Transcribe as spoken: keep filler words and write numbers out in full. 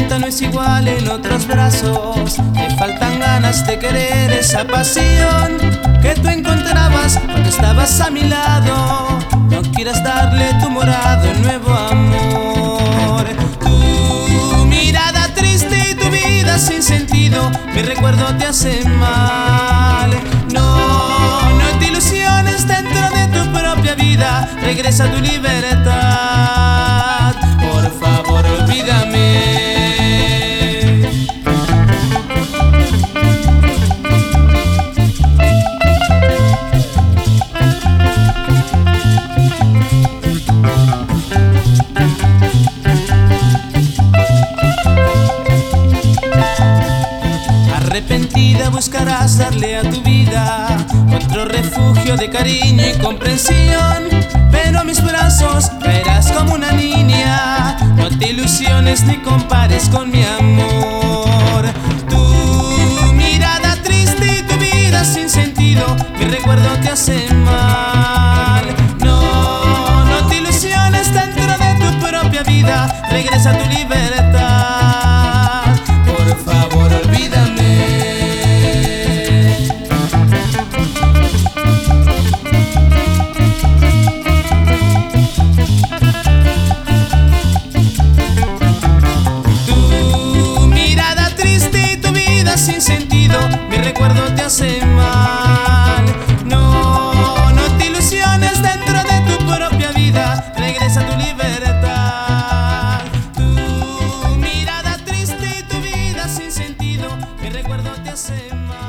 tormenta no es igual en otros brazos. Te faltan ganas de querer esa pasión que tú encontrabas cuando estabas a mi lado. No quieras darle tu morado nuevo amor. Tu mirada triste y tu vida sin sentido, mi recuerdo te hace mal. No, no te ilusiones dentro de tu propia vida. Regresa a tu libertad. Por favor, olvídame. Arrepentida buscarás darle a tu vida otro refugio de cariño y comprensión, pero a mis brazos caerás como una niña. No te ilusiones ni compares con mi amor. Tu mirada triste y tu vida sin sentido, mi recuerdo te hace mal. No, no te ilusiones dentro de tu propia vida. Regresa a tu libertad. Por favor, olvídame. Sin sentido, mi recuerdo te hace mal. No, no te ilusiones dentro de tu propia vida. Regresa a tu libertad. Tu mirada triste y tu vida sin sentido, mi recuerdo te hace mal.